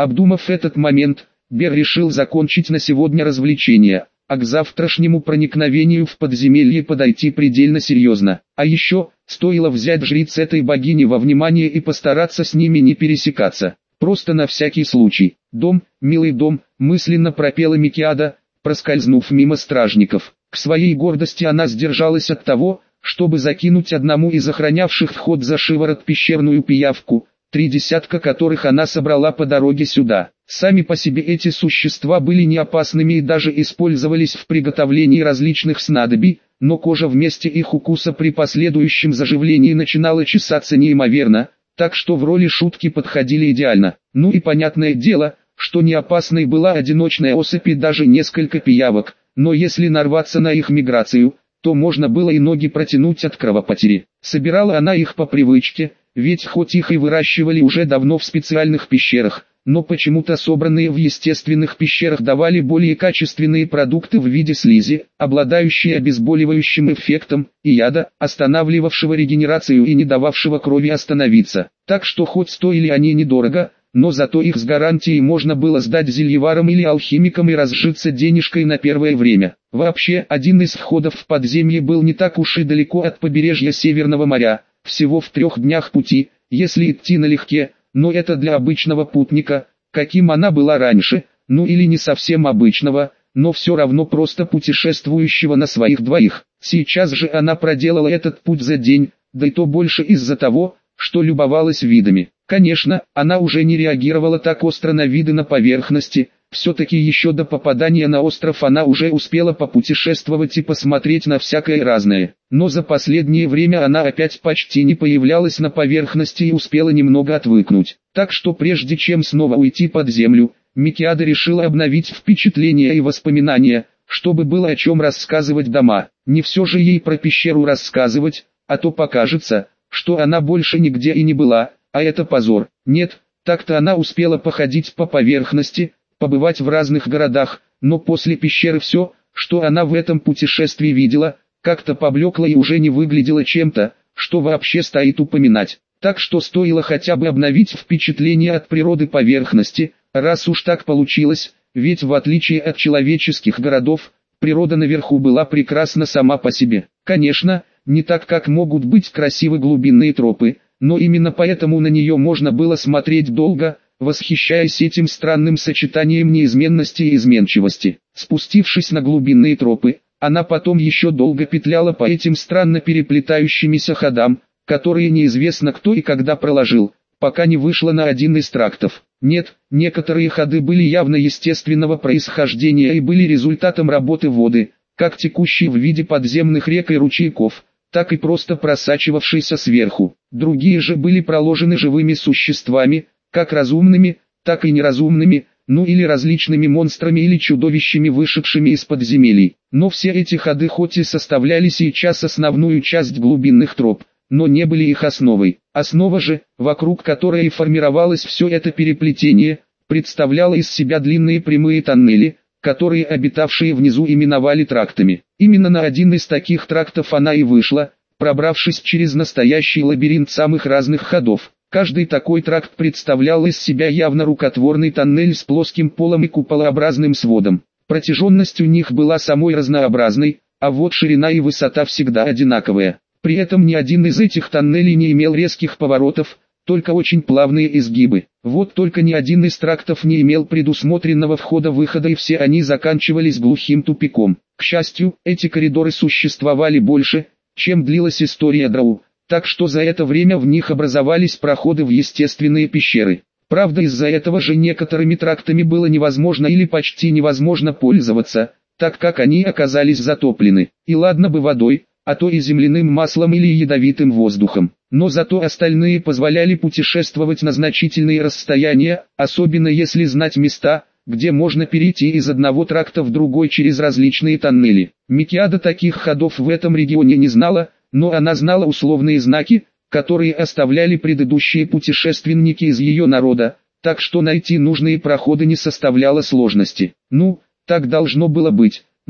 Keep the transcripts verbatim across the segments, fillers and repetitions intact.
Обдумав этот момент, Бер решил закончить на сегодня развлечения, а к завтрашнему проникновению в подземелье подойти предельно серьезно. А еще, стоило взять жриц этой богини во внимание и постараться с ними не пересекаться. Просто на всякий случай. «Дом, милый дом», мысленно пропела Микиада, проскользнув мимо стражников. К своей гордости она сдержалась от того, чтобы закинуть одному из охранявших вход за шиворот пещерную пиявку, три десятка которых она собрала по дороге сюда. Сами по себе эти существа были не опасными и даже использовались в приготовлении различных снадобий, но кожа в месте их укуса при последующем заживлении начинала чесаться неимоверно, так что в роли шутки подходили идеально. Ну и понятное дело, что не опасной была одиночная особь и даже несколько пиявок, но если нарваться на их миграцию, то можно было и ноги протянуть от кровопотери. Собирала она их по привычке, ведь хоть их и выращивали уже давно в специальных пещерах, но почему-то собранные в естественных пещерах давали более качественные продукты в виде слизи, обладающие обезболивающим эффектом, и яда, останавливавшего регенерацию и не дававшего крови остановиться. Так что хоть стоили они недорого, но зато их с гарантией можно было сдать зельеварам или алхимикам и разжиться денежкой на первое время. Вообще, один из входов в подземье был не так уж и далеко от побережья Северного моря, всего в трех днях пути, если идти налегке, но это для обычного путника, каким она была раньше, ну или не совсем обычного, но все равно просто путешествующего на своих двоих. Сейчас же она проделала этот путь за день, да и то больше из-за того, что любовалась видами. Конечно, она уже не реагировала так остро на виды на поверхности, все-таки еще до попадания на остров она уже успела попутешествовать и посмотреть на всякое разное. Но за последнее время она опять почти не появлялась на поверхности и успела немного отвыкнуть. Так что прежде чем снова уйти под землю, Микиада решила обновить впечатления и воспоминания, чтобы было о чем рассказывать дома. Не все же ей про пещеру рассказывать, а то покажется, что она больше нигде и не была, а это позор. Нет, так-то она успела походить по поверхности, побывать в разных городах, но после пещеры все, что она в этом путешествии видела, как-то поблекло и уже не выглядело чем-то, что вообще стоит упоминать. Так что стоило хотя бы обновить впечатление от природы поверхности, раз уж так получилось, ведь в отличие от человеческих городов, природа наверху была прекрасна сама по себе. Конечно, не так как могут быть красивы глубинные тропы, но именно поэтому на нее можно было смотреть долго, восхищаясь этим странным сочетанием неизменности и изменчивости. Спустившись на глубинные тропы, она потом еще долго петляла по этим странно переплетающимися ходам, которые неизвестно кто и когда проложил, пока не вышла на один из трактов. Нет, некоторые ходы были явно естественного происхождения и были результатом работы воды, как текущей в виде подземных рек и ручейков, так и просто просачивавшейся сверху. Другие же были проложены живыми существами, как разумными, так и неразумными, ну или различными монстрами или чудовищами, вышедшими из подземелий. Но все эти ходы хоть и составляли сейчас основную часть глубинных троп, но не были их основой. Основа же, вокруг которой и формировалось все это переплетение, представляла из себя длинные прямые тоннели, которые обитавшие внизу именовали трактами. Именно на один из таких трактов она и вышла, пробравшись через настоящий лабиринт самых разных ходов. Каждый такой тракт представлял из себя явно рукотворный тоннель с плоским полом и куполообразным сводом. Протяженность у них была самой разнообразной, а вот ширина и высота всегда одинаковая. При этом ни один из этих тоннелей не имел резких поворотов, только очень плавные изгибы. Вот только ни один из трактов не имел предусмотренного входа-выхода, и все они заканчивались глухим тупиком. К счастью, эти коридоры существовали больше, чем длилась история Драу, так что за это время в них образовались проходы в естественные пещеры. Правда, из-за этого же некоторыми трактами было невозможно или почти невозможно пользоваться, так как они оказались затоплены. И ладно бы водой, а то и земляным маслом или ядовитым воздухом. Но зато остальные позволяли путешествовать на значительные расстояния, особенно если знать места, где можно перейти из одного тракта в другой через различные тоннели. Микиада таких ходов в этом регионе не знала, но она знала условные знаки, которые оставляли предыдущие путешественники из ее народа, так что найти нужные проходы не составляло сложности. Ну, так должно было быть,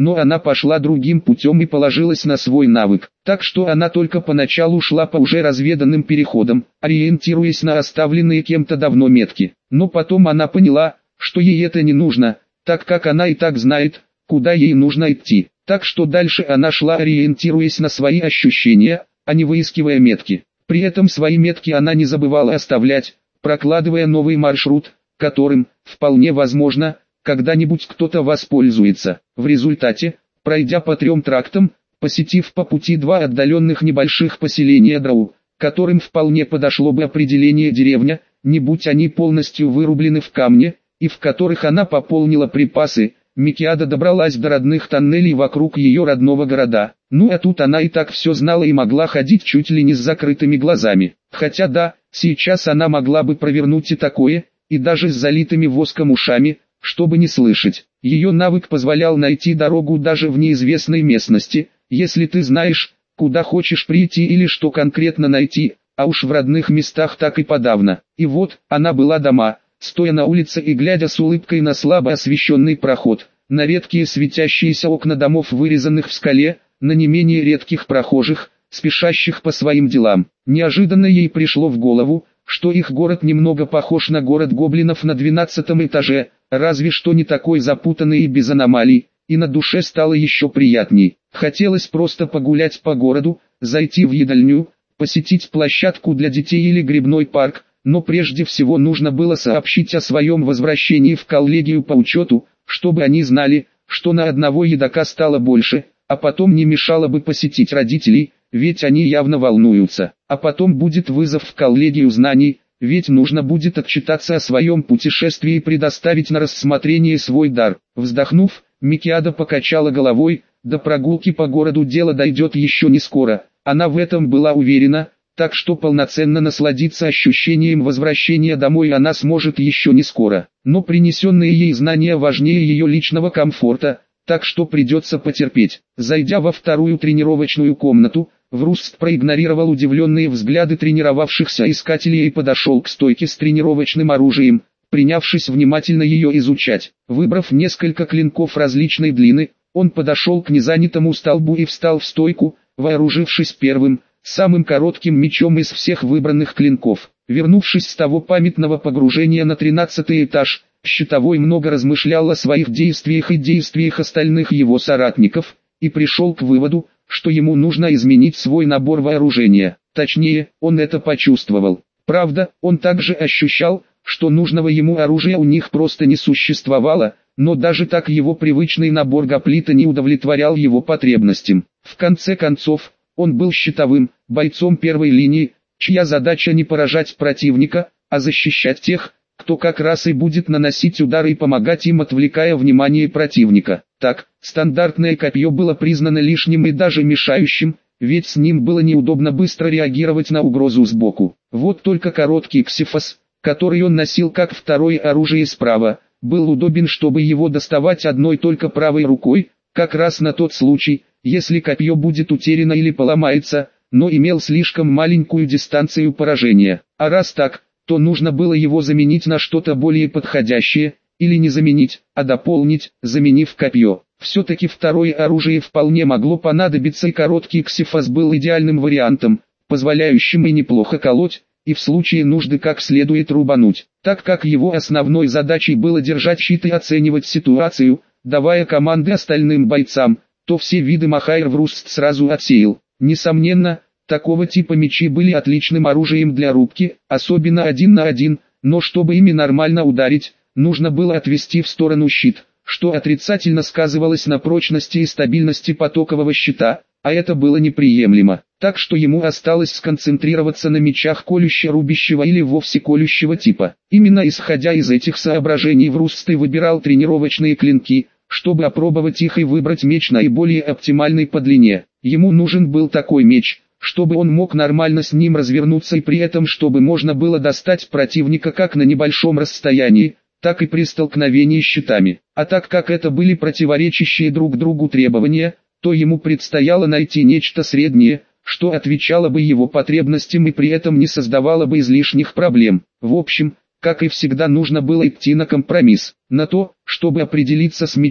но она пошла другим путем и положилась на свой навык. Так что она только поначалу шла по уже разведанным переходам, ориентируясь на оставленные кем-то давно метки. Но потом она поняла, что ей это не нужно, так как она и так знает, куда ей нужно идти. Так что дальше она шла, ориентируясь на свои ощущения, а не выискивая метки. При этом свои метки она не забывала оставлять, прокладывая новый маршрут, которым, вполне возможно, когда-нибудь кто-то воспользуется. В результате, пройдя по трем трактам, посетив по пути два отдаленных небольших поселения Драу, которым вполне подошло бы определение деревня, не будь они полностью вырублены в камне, и в которых она пополнила припасы, Микиада добралась до родных тоннелей вокруг ее родного города. Ну а тут она и так все знала и могла ходить чуть ли не с закрытыми глазами. Хотя да, сейчас она могла бы провернуть и такое, и даже с залитыми воском ушами, чтобы не слышать. Ее навык позволял найти дорогу даже в неизвестной местности, если ты знаешь, куда хочешь прийти или что конкретно найти, а уж в родных местах так и подавно. И вот, она была дома, стоя на улице и глядя с улыбкой на слабо освещенный проход, на редкие светящиеся окна домов, вырезанных в скале, на не менее редких прохожих, спешащих по своим делам. Неожиданно ей пришло в голову, что их город немного похож на город гоблинов на двенадцатом этаже, разве что не такой запутанный и без аномалий, и на душе стало еще приятней. Хотелось просто погулять по городу, зайти в едальню, посетить площадку для детей или грибной парк, но прежде всего нужно было сообщить о своем возвращении в коллегию по учету, чтобы они знали, что на одного едока стало больше, а потом не мешало бы посетить родителей, ведь они явно волнуются. А потом будет вызов в коллегию знаний, ведь нужно будет отчитаться о своем путешествии и предоставить на рассмотрение свой дар. Вздохнув, Микиада покачала головой, до прогулки по городу дело дойдет еще не скоро, она в этом была уверена, так что полноценно насладиться ощущением возвращения домой она сможет еще не скоро. Но принесенные ей знания важнее ее личного комфорта, так что придется потерпеть. Зайдя во вторую тренировочную комнату, Вруст проигнорировал удивленные взгляды тренировавшихся искателей и подошел к стойке с тренировочным оружием, принявшись внимательно ее изучать. Выбрав несколько клинков различной длины, он подошел к незанятому столбу и встал в стойку, вооружившись первым, самым коротким мечом из всех выбранных клинков. Вернувшись с того памятного погружения на тринадцатый этаж, Щитовой много размышлял о своих действиях и действиях остальных его соратников, и пришел к выводу, что ему нужно изменить свой набор вооружения. Точнее, он это почувствовал. Правда, он также ощущал, что нужного ему оружия у них просто не существовало, но даже так его привычный набор гоплита не удовлетворял его потребностям. В конце концов, он был щитовым, бойцом первой линии, чья задача не поражать противника, а защищать тех, кто как раз и будет наносить удары и помогать им, отвлекая внимание противника. Так, стандартное копье было признано лишним и даже мешающим, ведь с ним было неудобно быстро реагировать на угрозу сбоку. Вот только короткий ксифос, который он носил как второе оружие справа, был удобен, чтобы его доставать одной только правой рукой, как раз на тот случай, если копье будет утеряно или поломается, но имел слишком маленькую дистанцию поражения. А раз так, то нужно было его заменить на что-то более подходящее, или не заменить, а дополнить, заменив копье. Все-таки второе оружие вполне могло понадобиться, и короткий ксифос был идеальным вариантом, позволяющим и неплохо колоть, и в случае нужды как следует рубануть. Так как его основной задачей было держать щит и оценивать ситуацию, давая команды остальным бойцам, то все виды Махайр Вруст сразу отсеял. Несомненно, такого типа мечи были отличным оружием для рубки, особенно один на один, но чтобы ими нормально ударить, нужно было отвести в сторону щит, что отрицательно сказывалось на прочности и стабильности потокового щита, а это было неприемлемо. Так что ему осталось сконцентрироваться на мечах колюще-рубящего или вовсе колющего типа. Именно исходя из этих соображений Вруст и выбирал тренировочные клинки, чтобы опробовать их и выбрать меч наиболее оптимальный по длине. Ему нужен был такой меч, чтобы он мог нормально с ним развернуться и при этом чтобы можно было достать противника как на небольшом расстоянии, так и при столкновении с щитами. А так как это были противоречащие друг другу требования, то ему предстояло найти нечто среднее, что отвечало бы его потребностям и при этом не создавало бы излишних проблем. В общем, как и всегда, нужно было идти на компромисс. На то, чтобы определиться с мечом,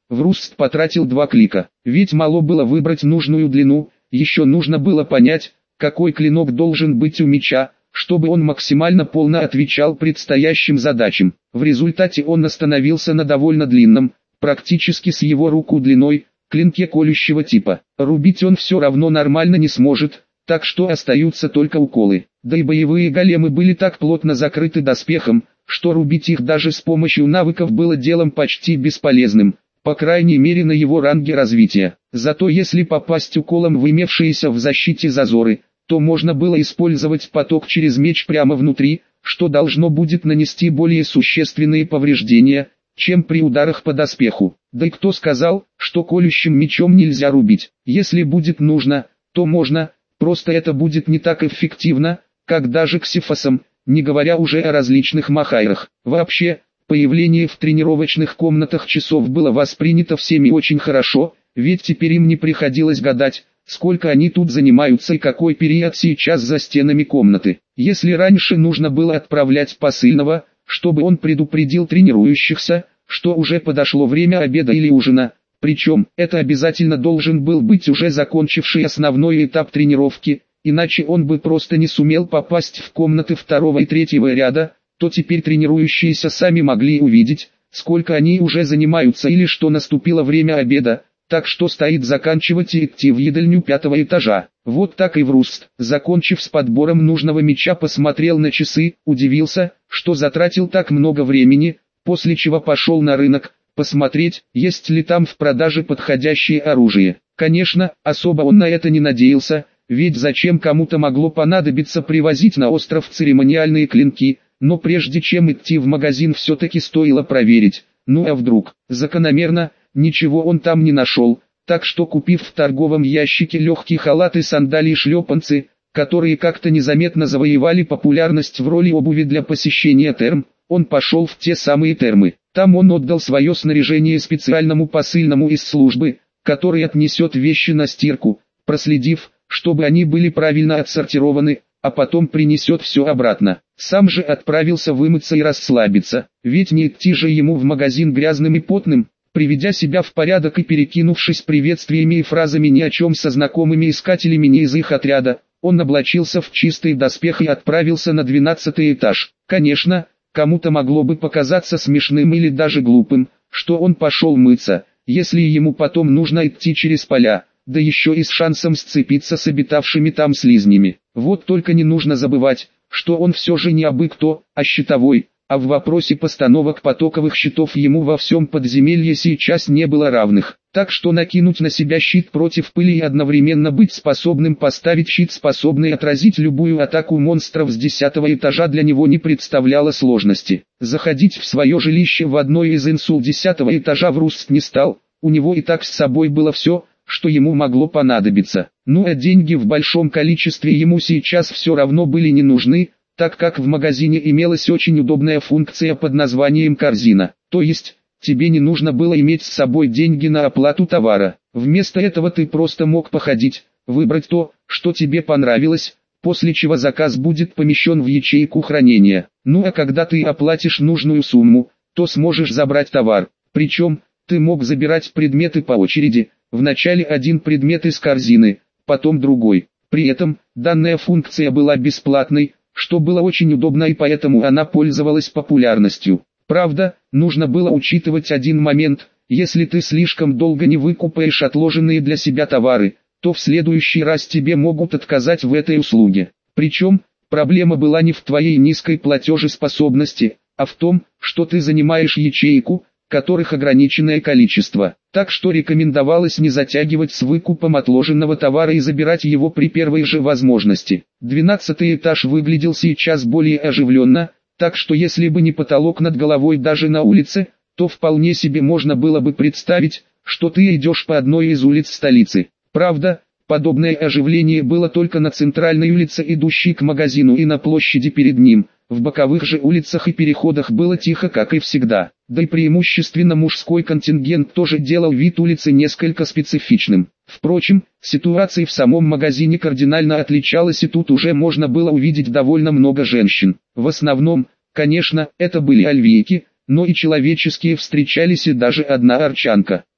Вруст потратил два клика, ведь мало было выбрать нужную длину, еще нужно было понять, какой клинок должен быть у меча, чтобы он максимально полно отвечал предстоящим задачам. В результате он остановился на довольно длинном, практически с его руку длиной, клинке колющего типа. Рубить он все равно нормально не сможет, так что остаются только уколы. Да и боевые големы были так плотно закрыты доспехом, что рубить их даже с помощью навыков было делом почти бесполезным, по крайней мере на его ранге развития. Зато если попасть уколом в имевшиеся в защите зазоры, то можно было использовать поток через меч прямо внутри, что должно будет нанести более существенные повреждения, чем при ударах по доспеху. Да и кто сказал, что колющим мечом нельзя рубить? Если будет нужно, то можно, просто это будет не так эффективно, как даже ксифосом, не говоря уже о различных махайрах. Вообще, появление в тренировочных комнатах часов было воспринято всеми очень хорошо, ведь теперь им не приходилось гадать, сколько они тут занимаются и какой период сейчас за стенами комнаты. Если раньше нужно было отправлять посыльного, чтобы он предупредил тренирующихся, что уже подошло время обеда или ужина, причем это обязательно должен был быть уже закончивший основной этап тренировки, иначе он бы просто не сумел попасть в комнаты второго и третьего ряда, то теперь тренирующиеся сами могли увидеть, сколько они уже занимаются или что наступило время обеда, так что стоит заканчивать и идти в едальню пятого этажа. Вот так и Вруст, закончив с подбором нужного меча, посмотрел на часы, удивился, что затратил так много времени, после чего пошел на рынок, посмотреть, есть ли там в продаже подходящее оружие. Конечно, особо он на это не надеялся, ведь зачем кому-то могло понадобиться привозить на остров церемониальные клинки, но прежде чем идти в магазин все-таки стоило проверить, ну а вдруг. Закономерно, ничего он там не нашел, так что купив в торговом ящике легкий халат и сандалии-шлепанцы, которые как-то незаметно завоевали популярность в роли обуви для посещения терм, он пошел в те самые термы. Там он отдал свое снаряжение специальному посыльному из службы, который отнесет вещи на стирку, проследив, чтобы они были правильно отсортированы, а потом принесет все обратно. Сам же отправился вымыться и расслабиться, ведь не идти же ему в магазин грязным и потным. Приведя себя в порядок и перекинувшись приветствиями и фразами ни о чем со знакомыми искателями не из их отряда, он облачился в чистый доспех и отправился на двенадцатый этаж. Конечно, кому-то могло бы показаться смешным или даже глупым, что он пошел мыться, если ему потом нужно идти через поля, да еще и с шансом сцепиться с обитавшими там слизнями. Вот только не нужно забывать, что он все же не абы кто, а щитовой, а в вопросе постановок потоковых щитов ему во всем подземелье сейчас не было равных. Так что накинуть на себя щит против пыли и одновременно быть способным поставить щит, способный отразить любую атаку монстров с десятого этажа, для него не представляло сложности. Заходить в свое жилище в одной из инсул десятого этажа Вруст не стал, у него и так с собой было все, что ему могло понадобиться. Ну а деньги в большом количестве ему сейчас все равно были не нужны, так как в магазине имелась очень удобная функция под названием корзина. То есть, тебе не нужно было иметь с собой деньги на оплату товара. Вместо этого ты просто мог походить, выбрать то, что тебе понравилось, после чего заказ будет помещен в ячейку хранения. Ну а когда ты оплатишь нужную сумму, то сможешь забрать товар. Причем, ты мог забирать предметы по очереди, вначале один предмет из корзины, потом другой. При этом, данная функция была бесплатной, что было очень удобно, и поэтому она пользовалась популярностью. Правда, нужно было учитывать один момент: если ты слишком долго не выкупаешь отложенные для себя товары, то в следующий раз тебе могут отказать в этой услуге. Причем, проблема была не в твоей низкой платежеспособности, а в том, что ты занимаешь ячейку, которых ограниченное количество. Так что рекомендовалось не затягивать с выкупом отложенного товара и забирать его при первой же возможности. Двенадцатый этаж выглядел сейчас более оживленно, так что если бы не потолок над головой даже на улице, то вполне себе можно было бы представить, что ты идешь по одной из улиц столицы. Правда, подобное оживление было только на центральной улице, идущей к магазину, и на площади перед ним. В боковых же улицах и переходах было тихо, как и всегда. Да и преимущественно мужской контингент тоже делал вид улицы несколько специфичным. Впрочем, ситуация в самом магазине кардинально отличалась, и тут уже можно было увидеть довольно много женщин. В основном, конечно, это были альвийки, но и человеческие встречались, и даже одна арчанка.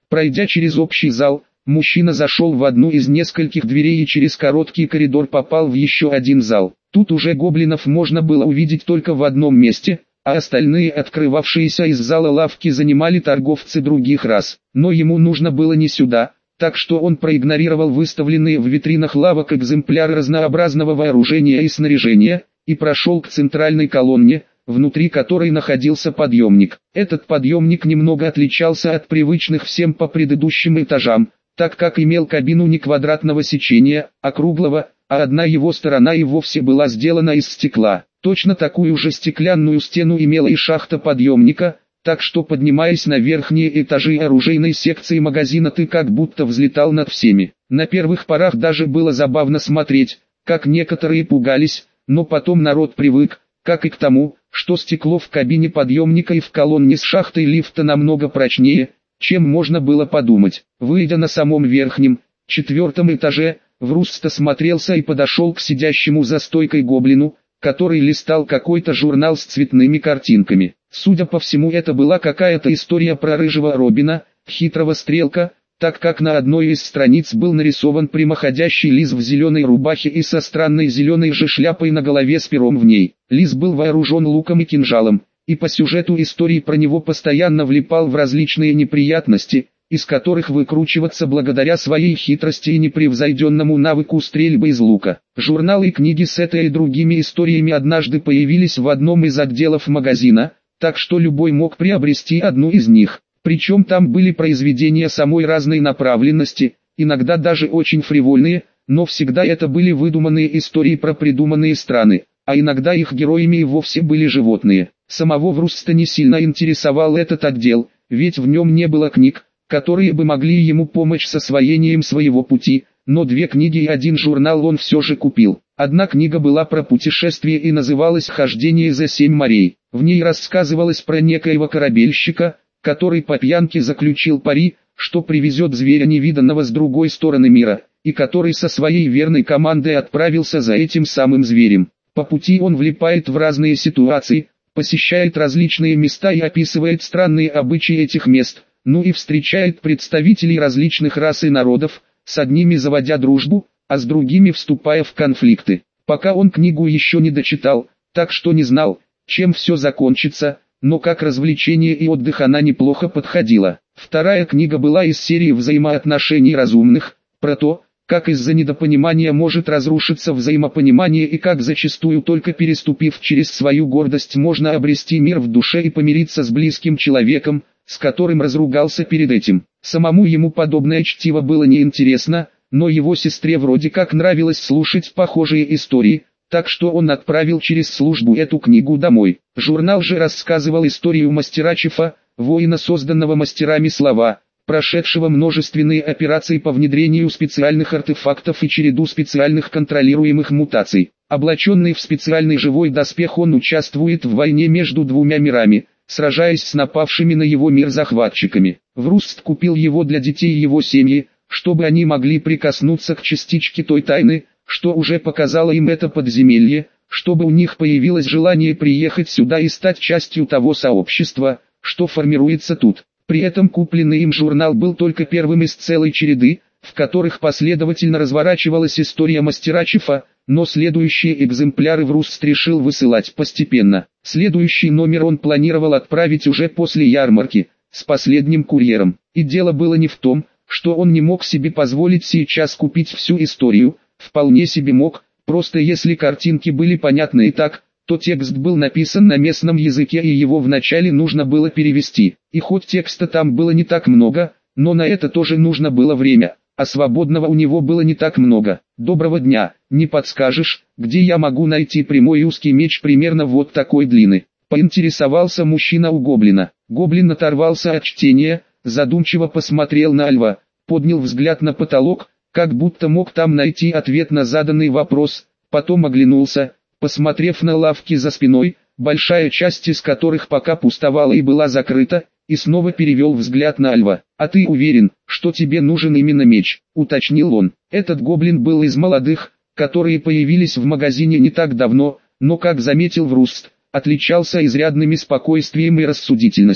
Пройдя через общий зал, мужчина зашел в одну из нескольких дверей и через короткий коридор попал в еще один зал. Тут уже гоблинов можно было увидеть только в одном месте, а остальные открывавшиеся из зала лавки занимали торговцы других рас. Но ему нужно было не сюда, так что он проигнорировал выставленные в витринах лавок экземпляры разнообразного вооружения и снаряжения, и прошел к центральной колонне, внутри которой находился подъемник. Этот подъемник немного отличался от привычных всем по предыдущим этажам, так как имел кабину не квадратного сечения, а круглого, а одна его сторона и вовсе была сделана из стекла. Точно такую же стеклянную стену имела и шахта подъемника, так что, поднимаясь на верхние этажи оружейной секции магазина, ты как будто взлетал над всеми. На первых порах даже было забавно смотреть, как некоторые пугались, но потом народ привык, как и к тому, что стекло в кабине подъемника и в колонне с шахтой лифта намного прочнее, чем можно было подумать. Выйдя на самом верхнем, четвертом этаже, Врустт осмотрелся и подошел к сидящему за стойкой гоблину, который листал какой-то журнал с цветными картинками. Судя по всему, это была какая-то история про рыжего Робина, хитрого стрелка, так как на одной из страниц был нарисован прямоходящий лис в зеленой рубахе и со странной зеленой же шляпой на голове с пером в ней. Лис был вооружен луком и кинжалом, и по сюжету истории про него постоянно влипал в различные неприятности, из которых выкручиваться благодаря своей хитрости и непревзойденному навыку стрельбы из лука. Журналы и книги с этой и другими историями однажды появились в одном из отделов магазина, так что любой мог приобрести одну из них. Причем там были произведения самой разной направленности, иногда даже очень фривольные, но всегда это были выдуманные истории про придуманные страны, а иногда их героями и вовсе были животные. Самого Врустта не сильно интересовал этот отдел, ведь в нем не было книг, которые бы могли ему помочь с освоением своего пути, но две книги и один журнал он все же купил. Одна книга была про путешествие и называлась «Хождение за семь морей». В ней рассказывалось про некоего корабельщика, который по пьянке заключил пари, что привезет зверя невиданного с другой стороны мира, и который со своей верной командой отправился за этим самым зверем. По пути он влипает в разные ситуации, посещает различные места и описывает странные обычаи этих мест, ну и встречает представителей различных рас и народов, с одними заводя дружбу, а с другими вступая в конфликты. Пока он книгу еще не дочитал, так что не знал, чем все закончится, но как развлечение и отдых она неплохо подходила. Вторая книга была из серии взаимоотношений разумных, про то, как из-за недопонимания может разрушиться взаимопонимание и как зачастую только переступив через свою гордость можно обрести мир в душе и помириться с близким человеком, с которым разругался перед этим. Самому ему подобное чтиво было неинтересно, но его сестре вроде как нравилось слушать похожие истории, так что он отправил через службу эту книгу домой. Журнал же рассказывал историю мастера Чифа, воина, созданного мастерами слова, прошедшего множественные операции по внедрению специальных артефактов и череду специальных контролируемых мутаций. Облаченный в специальный живой доспех, он участвует в войне между двумя мирами, сражаясь с напавшими на его мир захватчиками. Врустт купил его для детей и его семьи, чтобы они могли прикоснуться к частичке той тайны, что уже показало им это подземелье, чтобы у них появилось желание приехать сюда и стать частью того сообщества, что формируется тут. При этом купленный им журнал был только первым из целой череды, в которых последовательно разворачивалась история мастера Чифа, но следующие экземпляры Врустт решил высылать постепенно. Следующий номер он планировал отправить уже после ярмарки, с последним курьером. И дело было не в том, что он не мог себе позволить сейчас купить всю историю, вполне себе мог, просто если картинки были понятны и так, то текст был написан на местном языке и его вначале нужно было перевести. И хоть текста там было не так много, но на это тоже нужно было время, а свободного у него было не так много. «Доброго дня, не подскажешь, где я могу найти прямой и узкий меч примерно вот такой длины?» Поинтересовался мужчина у гоблина. Гоблин оторвался от чтения, задумчиво посмотрел на льва, поднял взгляд на потолок, как будто мог там найти ответ на заданный вопрос, потом оглянулся, посмотрев на лавки за спиной, большая часть из которых пока пустовала и была закрыта, и снова перевел взгляд на льва. «А ты уверен, что тебе нужен именно меч?» — уточнил он. Этот гоблин был из молодых, которые появились в магазине не так давно, но, как заметил Врустт, отличался изрядным спокойствием и рассудительностью.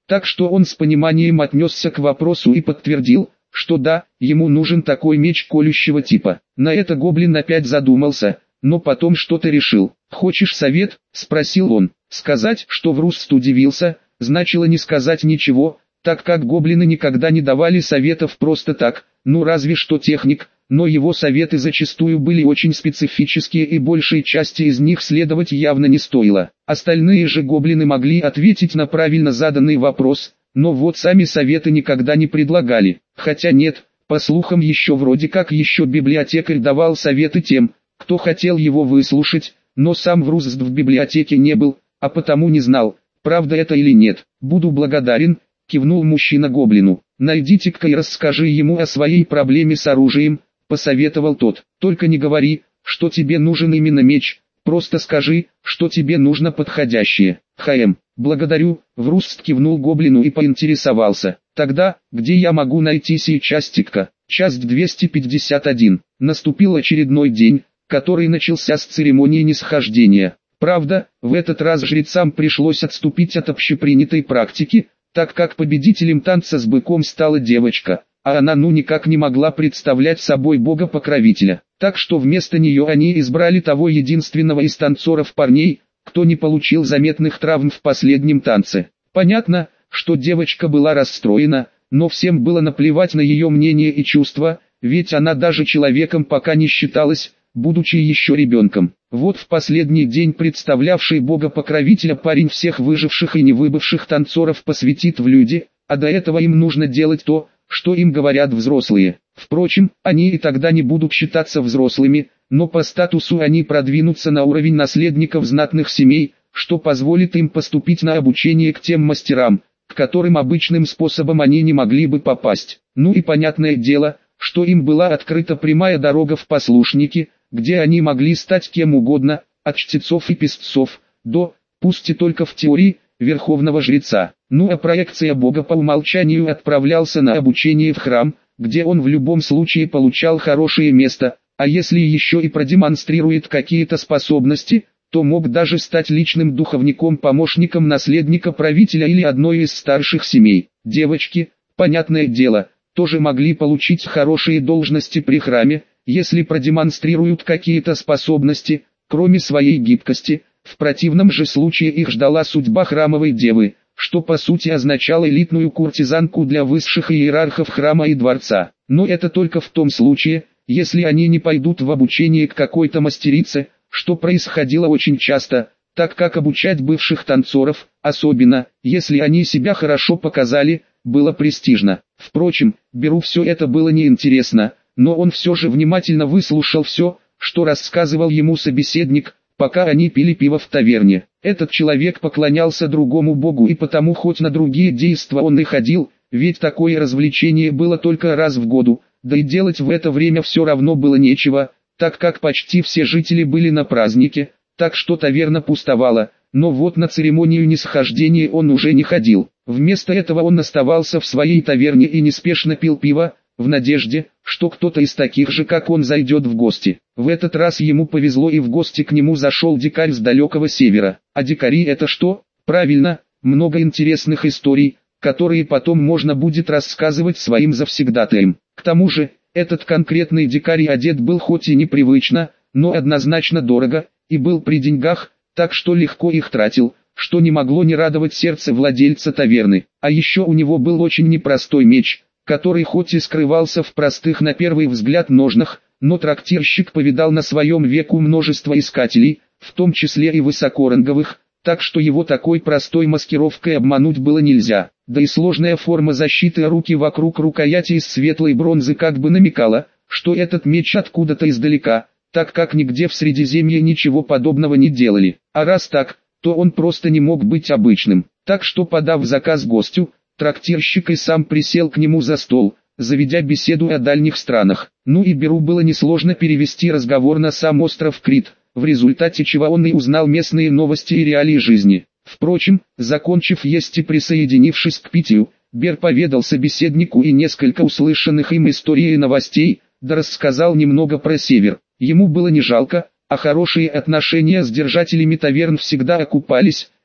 так что он с пониманием отнесся к вопросу и подтвердил, что да, ему нужен такой меч колющего типа. На это гоблин опять задумался, но потом что-то решил. «Хочешь совет?» – спросил он. Сказать, что Вруст удивился, значило не сказать ничего, так как гоблины никогда не давали советов просто так, ну разве что техник, но его советы зачастую были очень специфические и большей части из них следовать явно не стоило. Остальные же гоблины могли ответить на правильно заданный вопрос, но вот сами советы никогда не предлагали. Хотя нет, по слухам еще вроде как еще библиотекарь давал советы тем, кто хотел его выслушать, но сам Вруст в библиотеке не был, а потому не знал, правда это или нет. «Буду благодарен», — кивнул мужчина гоблину. «Найдите-ка и расскажи ему о своей проблеме с оружием», — посоветовал тот. «Только не говори, что тебе нужен именно меч, просто скажи, что тебе нужно подходящее». «Хм, благодарю», — Вруст кивнул гоблину и поинтересовался. «Тогда, где я могу найти сей частик-ка?» Часть двести пятьдесят один. Наступил очередной день, который начался с церемонии нисхождения. Правда, в этот раз жрецам пришлось отступить от общепринятой практики, так как победителем танца с быком стала девочка, а она ну никак не могла представлять собой бога-покровителя. Так что вместо нее они избрали того единственного из танцоров парней, кто не получил заметных травм в последнем танце. Понятно, что девочка была расстроена, но всем было наплевать на ее мнение и чувства, ведь она даже человеком пока не считалась, будучи еще ребенком. Вот в последний день представлявший бога-покровителя парень всех выживших и не выбывших танцоров посвятит в люди, а до этого им нужно делать то, что им говорят взрослые. Впрочем, они и тогда не будут считаться взрослыми, но по статусу они продвинутся на уровень наследников знатных семей, что позволит им поступить на обучение к тем мастерам, к которым обычным способом они не могли бы попасть. Ну и понятное дело, что им была открыта прямая дорога в послушники, где они могли стать кем угодно, от чтецов и песцов, до, пусть и только в теории, верховного жреца. Ну а проекция бога по умолчанию отправлялся на обучение в храм, где он в любом случае получал хорошее место, а если еще и продемонстрирует какие-то способности, то мог даже стать личным духовником-помощником наследника правителя или одной из старших семей. Девочки, понятное дело, тоже могли получить хорошие должности при храме, если продемонстрируют какие-то способности, кроме своей гибкости. В противном же случае их ждала судьба храмовой девы, что по сути означало элитную куртизанку для высших иерархов храма и дворца. Но это только в том случае, если они не пойдут в обучение к какой-то мастерице, что происходило очень часто, так как обучать бывших танцоров, особенно, если они себя хорошо показали, было престижно. Впрочем, Беру все это было неинтересно, но он все же внимательно выслушал все, что рассказывал ему собеседник, пока они пили пиво в таверне. Этот человек поклонялся другому богу и потому хоть на другие действия он и ходил, ведь такое развлечение было только раз в году, да и делать в это время все равно было нечего, так как почти все жители были на празднике, так что таверна пустовала, но вот на церемонию нисхождения он уже не ходил. Вместо этого он оставался в своей таверне и неспешно пил пиво, в надежде, что кто-то из таких же как он зайдет в гости. В этот раз ему повезло и в гости к нему зашел дикарь с далекого севера. А дикари это что? Правильно, много интересных историй, которые потом можно будет рассказывать своим завсегдатаям. К тому же, этот конкретный дикарь одет был хоть и непривычно, но однозначно дорого, и был при деньгах, так что легко их тратил, что не могло не радовать сердце владельца таверны. А еще у него был очень непростой меч, который хоть и скрывался в простых на первый взгляд ножнах, но трактирщик повидал на своем веку множество искателей, в том числе и высокоранговых, так что его такой простой маскировкой обмануть было нельзя. Да и сложная форма защиты руки вокруг рукояти из светлой бронзы как бы намекала, что этот меч откуда-то издалека, так как нигде в Средиземье ничего подобного не делали. А раз так, то он просто не мог быть обычным. Так что, подав заказ гостю, трактирщик и сам присел к нему за стол, заведя беседу о дальних странах. Ну и Беру было несложно перевести разговор на сам остров Крит, в результате чего он и узнал местные новости и реалии жизни. Впрочем, закончив есть и присоединившись к питью, Бер поведал собеседнику и несколько услышанных им историй и новостей, да рассказал немного про север. Ему было не жалко, а хорошие отношения с держателями таверн всегда окупались,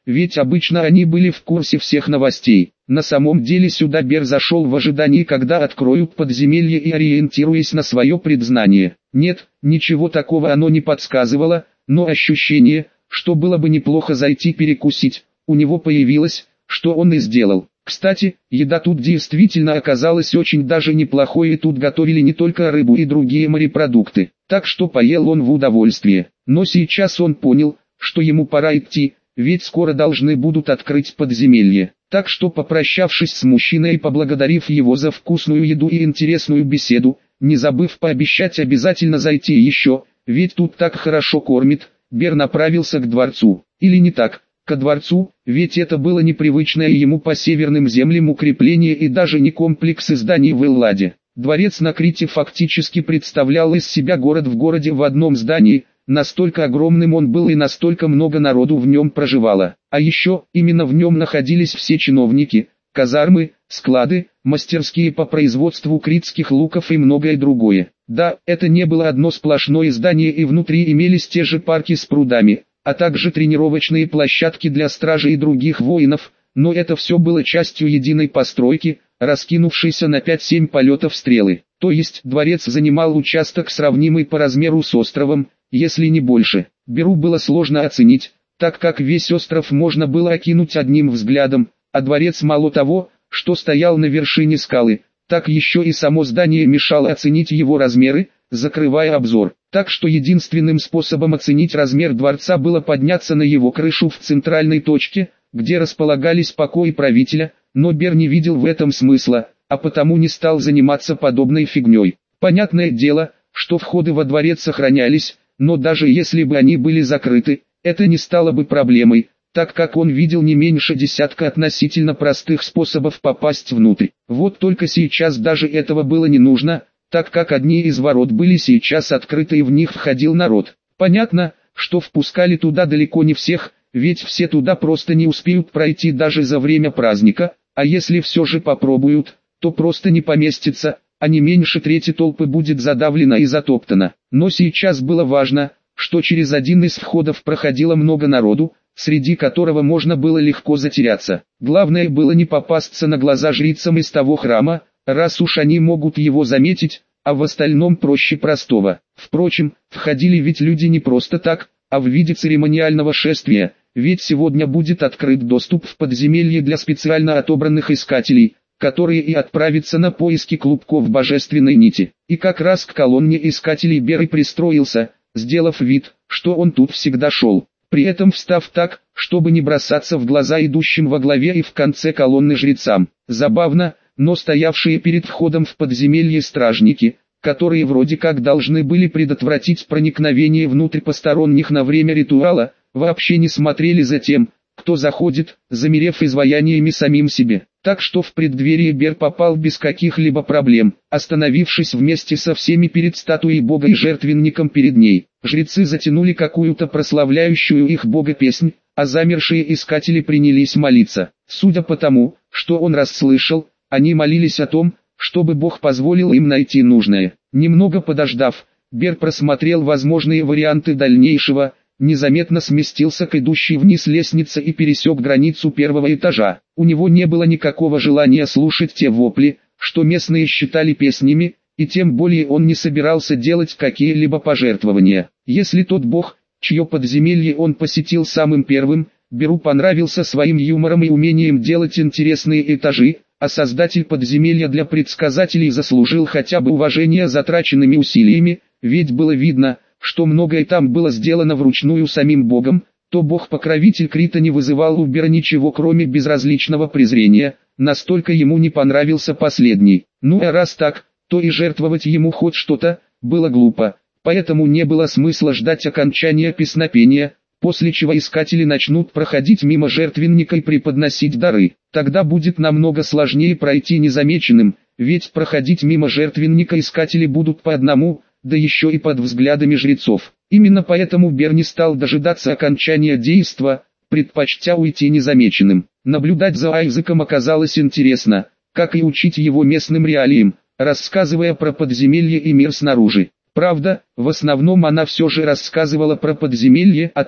ведь обычно они были в курсе всех новостей. На самом деле сюда Бер зашел в ожидании, когда откроют подземелье, и ориентируясь на свое предзнание. Нет, ничего такого оно не подсказывало, но ощущение, что было бы неплохо зайти перекусить, у него появилось, что он и сделал. Кстати, еда тут действительно оказалась очень даже неплохой, и тут готовили не только рыбу и другие морепродукты, так что поел он в удовольствие. Но сейчас он понял, что ему пора идти, ведь скоро должны будут открыть подземелье. Так что, попрощавшись с мужчиной и поблагодарив его за вкусную еду и интересную беседу, не забыв пообещать обязательно зайти еще, ведь тут так хорошо кормит, Бер направился к дворцу. Или не так, ко дворцу, ведь это было непривычное ему по северным землям укрепление и даже не комплекс зданий в Элладе. Дворец на Крите фактически представлял из себя город в городе в одном здании, настолько огромным он был и настолько много народу в нем проживало. А еще, именно в нем находились все чиновники, казармы, склады, мастерские по производству критских луков и многое другое. Да, это не было одно сплошное здание, и внутри имелись те же парки с прудами, а также тренировочные площадки для стражи и других воинов, но это все было частью единой постройки, раскинувшейся на пять-семь полетов стрелы. То есть дворец занимал участок, сравнимый по размеру с островом, если не больше. Беру было сложно оценить, так как весь остров можно было окинуть одним взглядом, а дворец мало того, что стоял на вершине скалы, так еще и само здание мешало оценить его размеры, закрывая обзор. Так что единственным способом оценить размер дворца было подняться на его крышу в центральной точке, где располагались покои правителя, но Бер не видел в этом смысла, а потому не стал заниматься подобной фигней. Понятное дело, что входы во дворец сохранялись, но даже если бы они были закрыты, это не стало бы проблемой, так как он видел не меньше десятка относительно простых способов попасть внутрь. Вот только сейчас даже этого было не нужно, так как одни из ворот были сейчас открыты и в них входил народ. Понятно, что впускали туда далеко не всех, ведь все туда просто не успеют пройти даже за время праздника, а если все же попробуют, то просто не поместится, а не меньше трети толпы будет задавлена и затоптана. Но сейчас было важно, что через один из входов проходило много народу, среди которого можно было легко затеряться. Главное было не попасться на глаза жрицам из того храма, раз уж они могут его заметить, а в остальном проще простого. Впрочем, входили ведь люди не просто так, а в виде церемониального шествия, ведь сегодня будет открыт доступ в подземелье для специально отобранных искателей, которые и отправятся на поиски клубков божественной нити. И как раз к колонне искателей Бер и пристроился, сделав вид, что он тут всегда шел, при этом встав так, чтобы не бросаться в глаза идущим во главе и в конце колонны жрецам. Забавно, но стоявшие перед входом в подземелье стражники, которые вроде как должны были предотвратить проникновение внутрь посторонних на время ритуала, вообще не смотрели за тем, кто заходит, замерев изваяниями самим себе. Так что в преддверии Бер попал без каких-либо проблем, остановившись вместе со всеми перед статуей бога и жертвенником перед ней. Жрецы затянули какую-то прославляющую их бога песнь, а замершие искатели принялись молиться. Судя по тому, что он расслышал, они молились о том, чтобы Бог позволил им найти нужное. Немного подождав, Бер просмотрел возможные варианты дальнейшего, незаметно сместился к идущей вниз лестнице и пересек границу первого этажа. У него не было никакого желания слушать те вопли, что местные считали песнями, и тем более он не собирался делать какие-либо пожертвования. Если тот Бог, чье подземелье он посетил самым первым, Беру понравился своим юмором и умением делать интересные этажи, а создатель подземелья для предсказателей заслужил хотя бы уважение затраченными усилиями, ведь было видно, что многое там было сделано вручную самим богом, то бог-покровитель Крита не вызывал у Бера ничего кроме безразличного презрения, настолько ему не понравился последний. Ну а раз так, то и жертвовать ему хоть что-то, было глупо, поэтому не было смысла ждать окончания песнопения, после чего искатели начнут проходить мимо жертвенника и преподносить дары. Тогда будет намного сложнее пройти незамеченным, ведь проходить мимо жертвенника искатели будут по одному, да еще и под взглядами жрецов. Именно поэтому Бер не стал дожидаться окончания действа, предпочтя уйти незамеченным. Наблюдать за Айзеком оказалось интересно, как и учить его местным реалиям, рассказывая про подземелье и мир снаружи. Правда, в основном она все же рассказывала про подземелье, о том,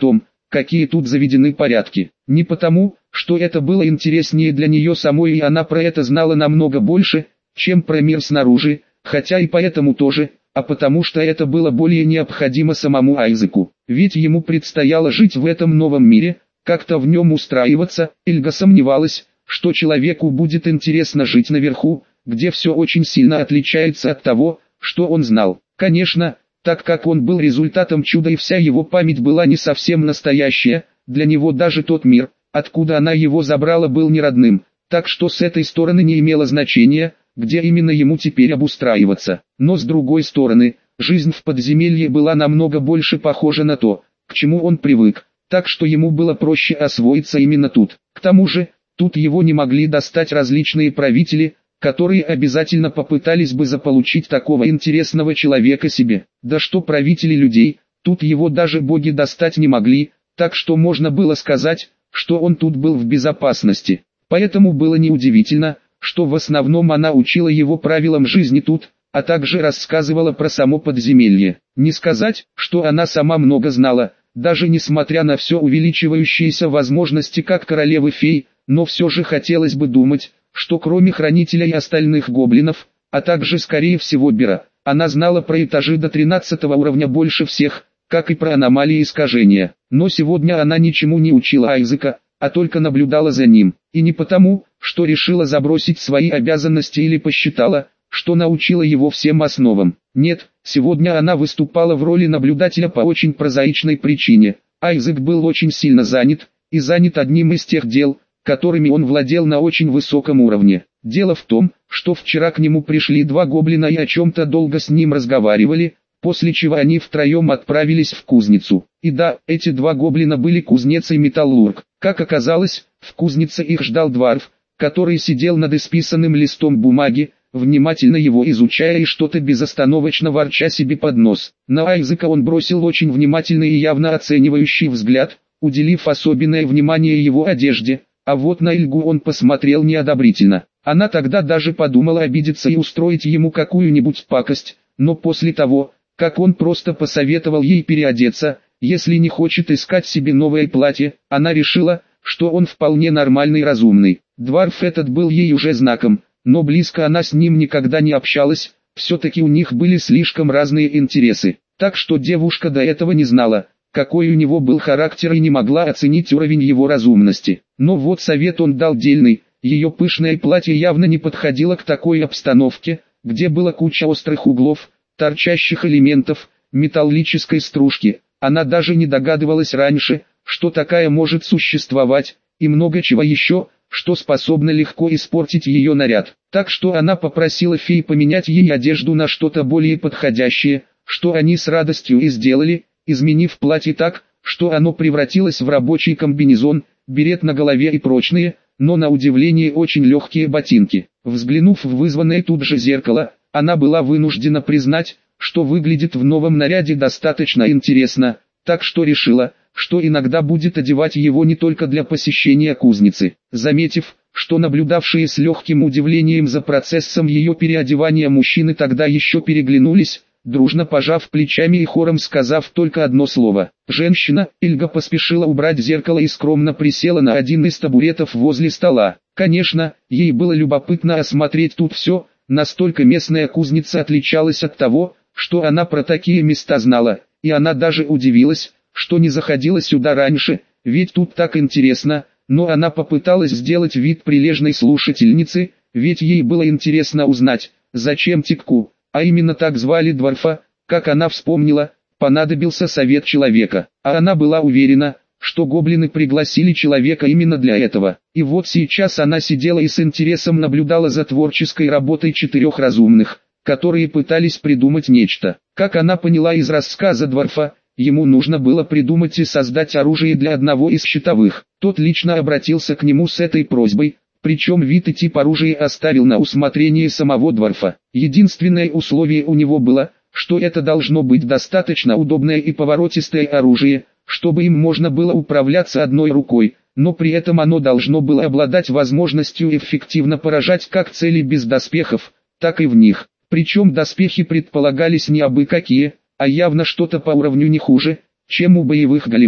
какие тут заведены порядки. Не потому, что это было интереснее для нее самой и она про это знала намного больше, чем про мир снаружи, хотя и поэтому тоже, а потому что это было более необходимо самому Айзеку. Ведь ему предстояло жить в этом новом мире, как-то в нем устраиваться. Эльга сомневалась, что человеку будет интересно жить наверху, где все очень сильно отличается от того, что он знал. Конечно, так как он был результатом чуда и вся его память была не совсем настоящая, для него даже тот мир, откуда она его забрала, был неродным, так что с этой стороны не имело значения, где именно ему теперь обустраиваться. Но с другой стороны, жизнь в подземелье была намного больше похожа на то, к чему он привык, так что ему было проще освоиться именно тут. К тому же, тут его не могли достать различные правители, которые обязательно попытались бы заполучить такого интересного человека себе. Да что правители людей, тут его даже боги достать не могли, так что можно было сказать, что он тут был в безопасности. Поэтому было неудивительно, что в основном она учила его правилам жизни тут, а также рассказывала про само подземелье. Не сказать, что она сама много знала, даже несмотря на все увеличивающиеся возможности как королевы-фей, но все же хотелось бы думать, что кроме хранителя и остальных гоблинов, а также скорее всего Бера, она знала про этажи до тринадцатого уровня больше всех, как и про аномалии искажения. Но сегодня она ничему не учила Айзека, а только наблюдала за ним. И не потому, что решила забросить свои обязанности или посчитала, что научила его всем основам. Нет, сегодня она выступала в роли наблюдателя по очень прозаичной причине. Айзек был очень сильно занят, и занят одним из тех дел, которыми он владел на очень высоком уровне. Дело в том, что вчера к нему пришли два гоблина и о чем-то долго с ним разговаривали, после чего они втроем отправились в кузницу. И да, эти два гоблина были кузнец и металлург. Как оказалось, в кузнице их ждал дварф, который сидел над исписанным листом бумаги, внимательно его изучая и что-то безостановочно ворча себе под нос. На Айзека он бросил очень внимательный и явно оценивающий взгляд, уделив особенное внимание его одежде, а вот на Эльгу он посмотрел неодобрительно. Она тогда даже подумала обидеться и устроить ему какую-нибудь пакость, но после того, как он просто посоветовал ей переодеться, если не хочет искать себе новое платье, она решила, что он вполне нормальный и разумный. Дварф этот был ей уже знаком, но близко она с ним никогда не общалась, все-таки у них были слишком разные интересы. Так что девушка до этого не знала, какой у него был характер и не могла оценить уровень его разумности. Но вот совет он дал дельный, ее пышное платье явно не подходило к такой обстановке, где была куча острых углов, торчащих элементов, металлической стружки. Она даже не догадывалась раньше, что такая может существовать, и много чего еще, что способно легко испортить ее наряд. Так что она попросила фей поменять ей одежду на что-то более подходящее, что они с радостью и сделали, изменив платье так, что оно превратилось в рабочий комбинезон, берет на голове и прочные, но на удивление очень легкие ботинки. Взглянув в вызванное тут же зеркало, она была вынуждена признать, что выглядит в новом наряде достаточно интересно, так что решила, что иногда будет одевать его не только для посещения кузницы. Заметив, что наблюдавшие с легким удивлением за процессом ее переодевания мужчины тогда еще переглянулись, дружно пожав плечами и хором сказав только одно слово «Женщина», Эльга поспешила убрать зеркало и скромно присела на один из табуретов возле стола. Конечно, ей было любопытно осмотреть тут все, настолько местная кузница отличалась от того, что она про такие места знала, и она даже удивилась, что не заходила сюда раньше, ведь тут так интересно, но она попыталась сделать вид прилежной слушательницы, ведь ей было интересно узнать, зачем Тикку, а именно так звали дварфа, как она вспомнила, понадобился совет человека, а она была уверена, что гоблины пригласили человека именно для этого. И вот сейчас она сидела и с интересом наблюдала за творческой работой четырех разумных, которые пытались придумать нечто. Как она поняла из рассказа дварфа, ему нужно было придумать и создать оружие для одного из щитовых. Тот лично обратился к нему с этой просьбой, причем вид и тип оружия оставил на усмотрение самого дварфа. Единственное условие у него было, что это должно быть достаточно удобное и поворотистое оружие, чтобы им можно было управляться одной рукой, но при этом оно должно было обладать возможностью эффективно поражать как цели без доспехов, так и в них. Причем доспехи предполагались не абы какие, а явно что-то по уровню не хуже, чем у боевых големов.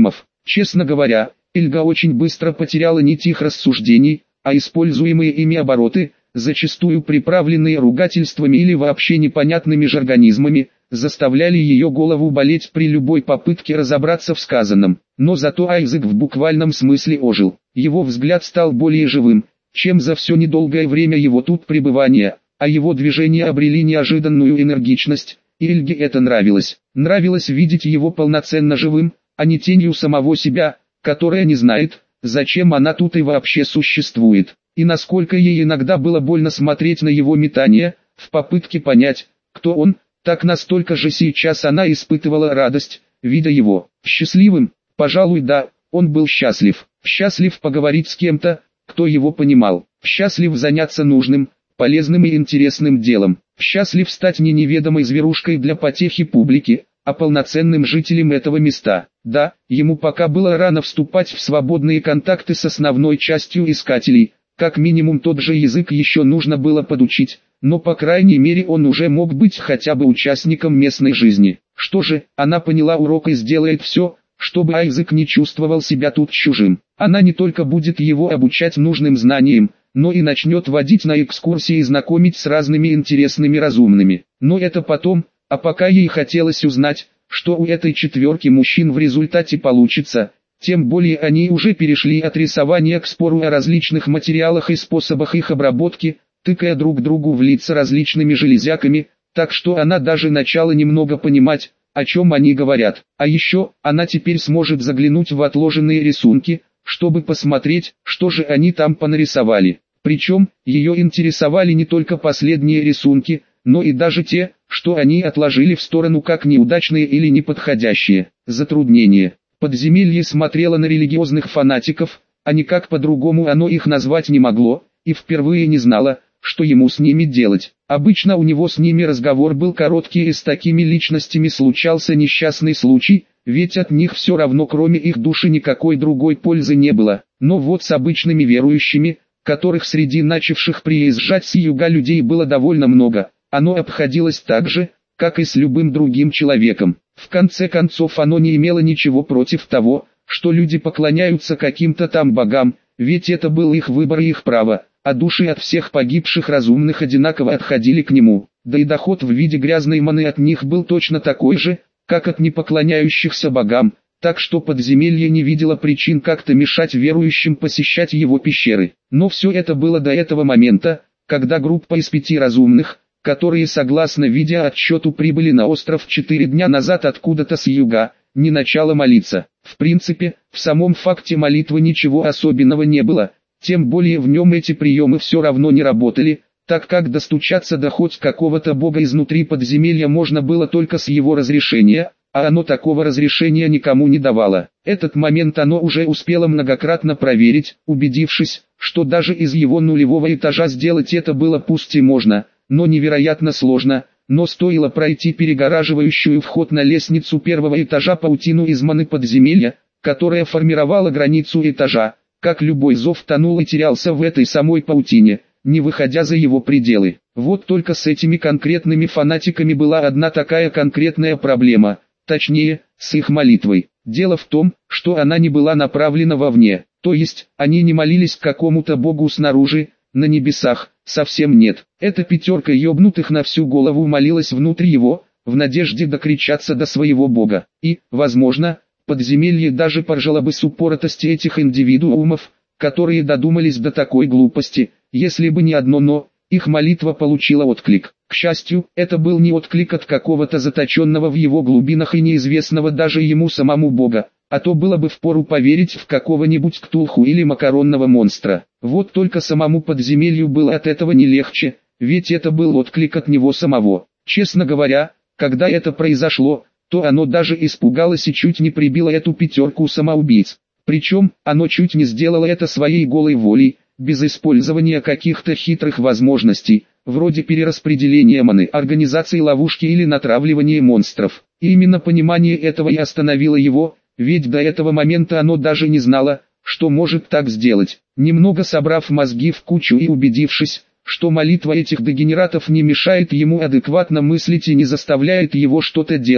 Честно говоря, Эльга очень быстро потеряла нить их рассуждений, а используемые ими обороты, зачастую приправленные ругательствами или вообще непонятными жаргонизмами, заставляли ее голову болеть при любой попытке разобраться в сказанном. Но зато Айзек в буквальном смысле ожил. Его взгляд стал более живым, чем за все недолгое время его тут пребывания, а его движения обрели неожиданную энергичность, и Эльге это нравилось. Нравилось видеть его полноценно живым, а не тенью самого себя, которая не знает, зачем она тут и вообще существует. И насколько ей иногда было больно смотреть на его метания, в попытке понять, кто он, так настолько же сейчас она испытывала радость, видя его. Счастливым, пожалуй, да, он был счастлив. Счастлив поговорить с кем-то, кто его понимал. Счастлив заняться нужным, полезным и интересным делом. Счастлив стать не неведомой зверушкой для потехи публики, а полноценным жителем этого места. Да, ему пока было рано вступать в свободные контакты с основной частью искателей, как минимум тот же язык еще нужно было подучить, но по крайней мере он уже мог быть хотя бы участником местной жизни. Что же, она поняла урок и сделает все, чтобы Айзек не чувствовал себя тут чужим. Она не только будет его обучать нужным знаниям, но и начнет водить на экскурсии и знакомить с разными интересными разумными. Но это потом, а пока ей хотелось узнать, что у этой четверки мужчин в результате получится, тем более они уже перешли от рисования к спору о различных материалах и способах их обработки, тыкая друг другу в лица различными железяками, так что она даже начала немного понимать, о чем они говорят. А еще, она теперь сможет заглянуть в отложенные рисунки, чтобы посмотреть, что же они там понарисовали. Причем, ее интересовали не только последние рисунки, но и даже те, что они отложили в сторону как неудачные или неподходящие. Затруднения. Подземелье смотрело на религиозных фанатиков, а никак по-другому оно их назвать не могло, и впервые не знало, что ему с ними делать. Обычно у него с ними разговор был короткий, и с такими личностями случался несчастный случай, ведь от них все равно кроме их души никакой другой пользы не было. Но вот с обычными верующими, которых среди начавших приезжать с юга людей было довольно много, оно обходилось так же, как и с любым другим человеком. В конце концов оно не имело ничего против того, что люди поклоняются каким-то там богам, ведь это был их выбор и их право, а души от всех погибших разумных одинаково отходили к нему. Да и доход в виде грязной маны от них был точно такой же, как от непоклоняющихся богам, так что подземелье не видело причин как-то мешать верующим посещать его пещеры. Но все это было до этого момента, когда группа из пяти разумных, которые согласно видеоотчету прибыли на остров четыре дня назад откуда-то с юга, не начала молиться. В принципе, в самом факте молитвы ничего особенного не было, тем более в нем эти приемы все равно не работали, так как достучаться до хоть какого-то бога изнутри подземелья можно было только с его разрешения, а оно такого разрешения никому не давало. Этот момент оно уже успело многократно проверить, убедившись, что даже из его нулевого этажа сделать это было пусть и можно, но невероятно сложно, но стоило пройти перегораживающую вход на лестницу первого этажа паутину из маны подземелья, которая формировала границу этажа, как любой зов тонул и терялся в этой самой паутине, не выходя за его пределы. Вот только с этими конкретными фанатиками была одна такая конкретная проблема, точнее, с их молитвой. Дело в том, что она не была направлена вовне, то есть, они не молились к какому-то богу снаружи, на небесах, совсем нет. Эта пятерка ёбнутых на всю голову молилась внутри его, в надежде докричаться до своего бога. И, возможно, подземелье даже поржало бы с упоротости этих индивидуумов, которые додумались до такой глупости, если бы не одно «но», их молитва получила отклик. К счастью, это был не отклик от какого-то заточенного в его глубинах и неизвестного даже ему самому бога, а то было бы впору поверить в какого-нибудь ктулху или макаронного монстра. Вот только самому подземелью было от этого не легче, ведь это был отклик от него самого. Честно говоря, когда это произошло, то оно даже испугалось и чуть не прибило эту пятерку самоубийц. Причем, оно чуть не сделало это своей голой волей, без использования каких-то хитрых возможностей, вроде перераспределения маны, организации ловушки или натравливания монстров. И именно понимание этого и остановило его, ведь до этого момента оно даже не знало, что может так сделать. Немного собрав мозги в кучу и убедившись, что молитва этих дегенератов не мешает ему адекватно мыслить и не заставляет его что-то делать,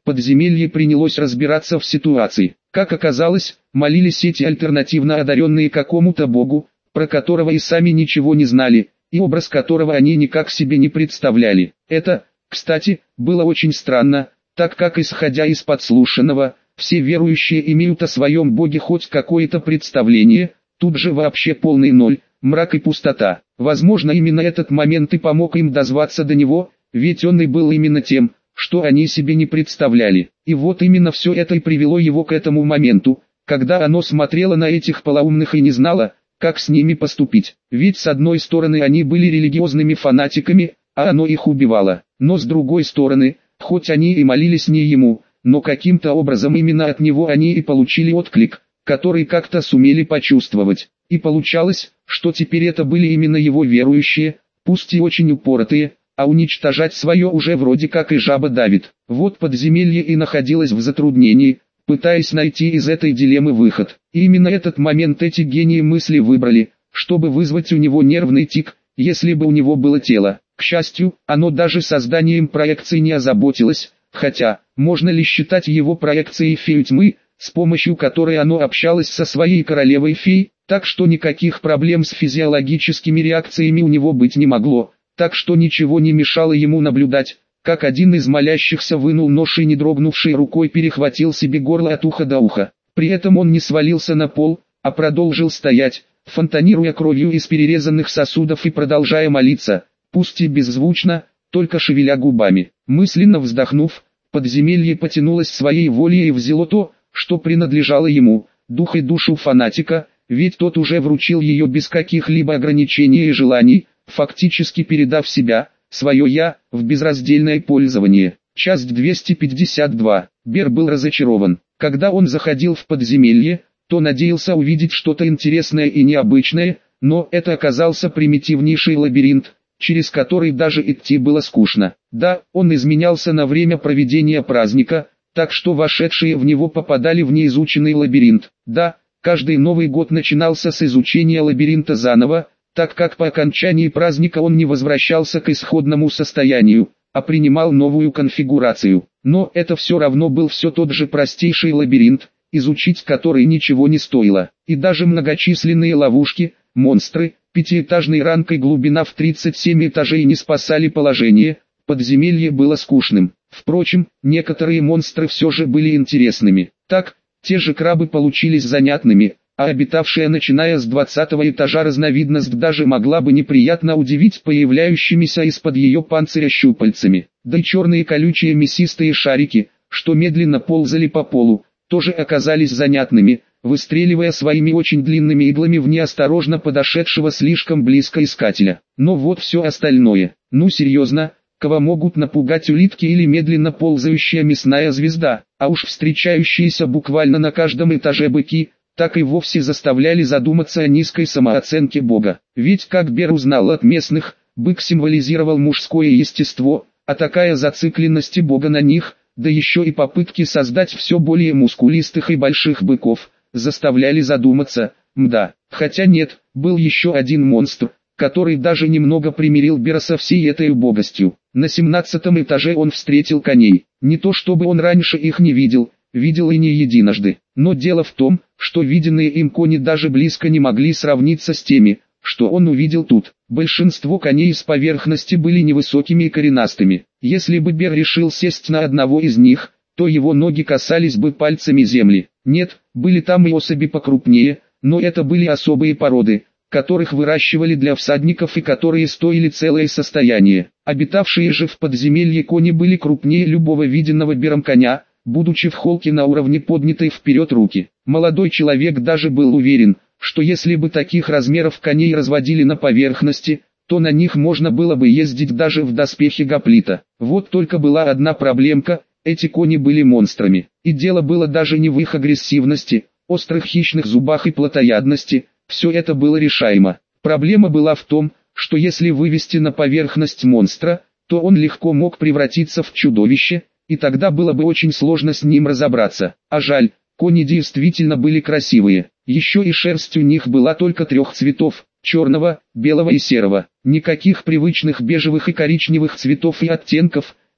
подземелье принялось разбираться в ситуации. Как оказалось, молились эти альтернативно одаренные какому-то богу, про которого и сами ничего не знали, и образ которого они никак себе не представляли. Это, кстати, было очень странно, так как, исходя из подслушанного, все верующие имеют о своем боге хоть какое-то представление, тут же вообще полный ноль, мрак и пустота. Возможно, именно этот момент и помог им дозваться до него, ведь он и был именно тем, что они себе не представляли. И вот именно все это и привело его к этому моменту, когда оно смотрело на этих полоумных и не знало, как с ними поступить. Ведь с одной стороны они были религиозными фанатиками, а оно их убивало. Но с другой стороны, хоть они и молились не ему, но каким-то образом именно от него они и получили отклик, который как-то сумели почувствовать. И получалось, что теперь это были именно его верующие, пусть и очень упоротые, а уничтожать свое уже вроде как и жаба давит. Вот подземелье и находилось в затруднении, пытаясь найти из этой дилеммы выход. И именно этот момент эти гении мысли выбрали, чтобы вызвать у него нервный тик, если бы у него было тело. К счастью, оно даже созданием проекции не озаботилось, хотя, можно ли считать его проекцией фею тьмы, с помощью которой оно общалось со своей королевой фей, так что никаких проблем с физиологическими реакциями у него быть не могло, так что ничего не мешало ему наблюдать, как один из молящихся вынул нож и не дрогнувшей рукой перехватил себе горло от уха до уха. При этом он не свалился на пол, а продолжил стоять, фонтанируя кровью из перерезанных сосудов и продолжая молиться, пусть и беззвучно, только шевеля губами. Мысленно вздохнув, подземелье потянулось своей волей и взяло то, что принадлежало ему, дух и душу фанатика, ведь тот уже вручил ее без каких-либо ограничений и желаний, фактически передав себя, свое «я», в безраздельное пользование. Часть двести пятьдесят два. Бер был разочарован. Когда он заходил в подземелье, то надеялся увидеть что-то интересное и необычное, но это оказался примитивнейший лабиринт, через который даже идти было скучно. Да, он изменялся на время проведения праздника, так что вошедшие в него попадали в неизученный лабиринт. Да, каждый Новый год начинался с изучения лабиринта заново, так как по окончании праздника он не возвращался к исходному состоянию, а принимал новую конфигурацию. Но это все равно был все тот же простейший лабиринт, изучить который ничего не стоило. И даже многочисленные ловушки, монстры, пятиэтажный ранг и глубина в тридцать семь этажей не спасали положение, подземелье было скучным. Впрочем, некоторые монстры все же были интересными. Так, те же крабы получились занятными, а обитавшая начиная с двадцатого этажа разновидность даже могла бы неприятно удивить появляющимися из-под ее панциря щупальцами. Да и черные колючие мясистые шарики, что медленно ползали по полу, тоже оказались занятными, выстреливая своими очень длинными иглами в неосторожно подошедшего слишком близко искателя. Но вот все остальное. Ну серьезно, кого могут напугать улитки или медленно ползающая мясная звезда, а уж встречающиеся буквально на каждом этаже быки, так и вовсе заставляли задуматься о низкой самооценке Бога. Ведь, как Бер узнал от местных, бык символизировал мужское естество, а такая зацикленность Бога на них, да еще и попытки создать все более мускулистых и больших быков, заставляли задуматься, мда. Хотя нет, был еще один монстр, который даже немного примирил Бера со всей этой убогостью. На семнадцатом этаже он встретил коней. Не то чтобы он раньше их не видел, видел и не единожды. Но дело в том, что виденные им кони даже близко не могли сравниться с теми, что он увидел тут. Большинство коней с поверхности были невысокими и коренастыми. Если бы Бер решил сесть на одного из них, то его ноги касались бы пальцами земли. Нет, были там и особи покрупнее, но это были особые породы, которых выращивали для всадников и которые стоили целое состояние. Обитавшие же в подземелье кони были крупнее любого виденного Бером коня, будучи в холке на уровне поднятой вперед руки. Молодой человек даже был уверен, что если бы таких размеров коней разводили на поверхности, то на них можно было бы ездить даже в доспехе гоплита. Вот только была одна проблемка, эти кони были монстрами. И дело было даже не в их агрессивности, острых хищных зубах и плотоядности, все это было решаемо. Проблема была в том, что если вывести на поверхность монстра, то он легко мог превратиться в чудовище, и тогда было бы очень сложно с ним разобраться. А жаль, кони действительно были красивые. Еще и шерсть у них была только трех цветов – черного, белого и серого. Никаких привычных бежевых и коричневых цветов и оттенков,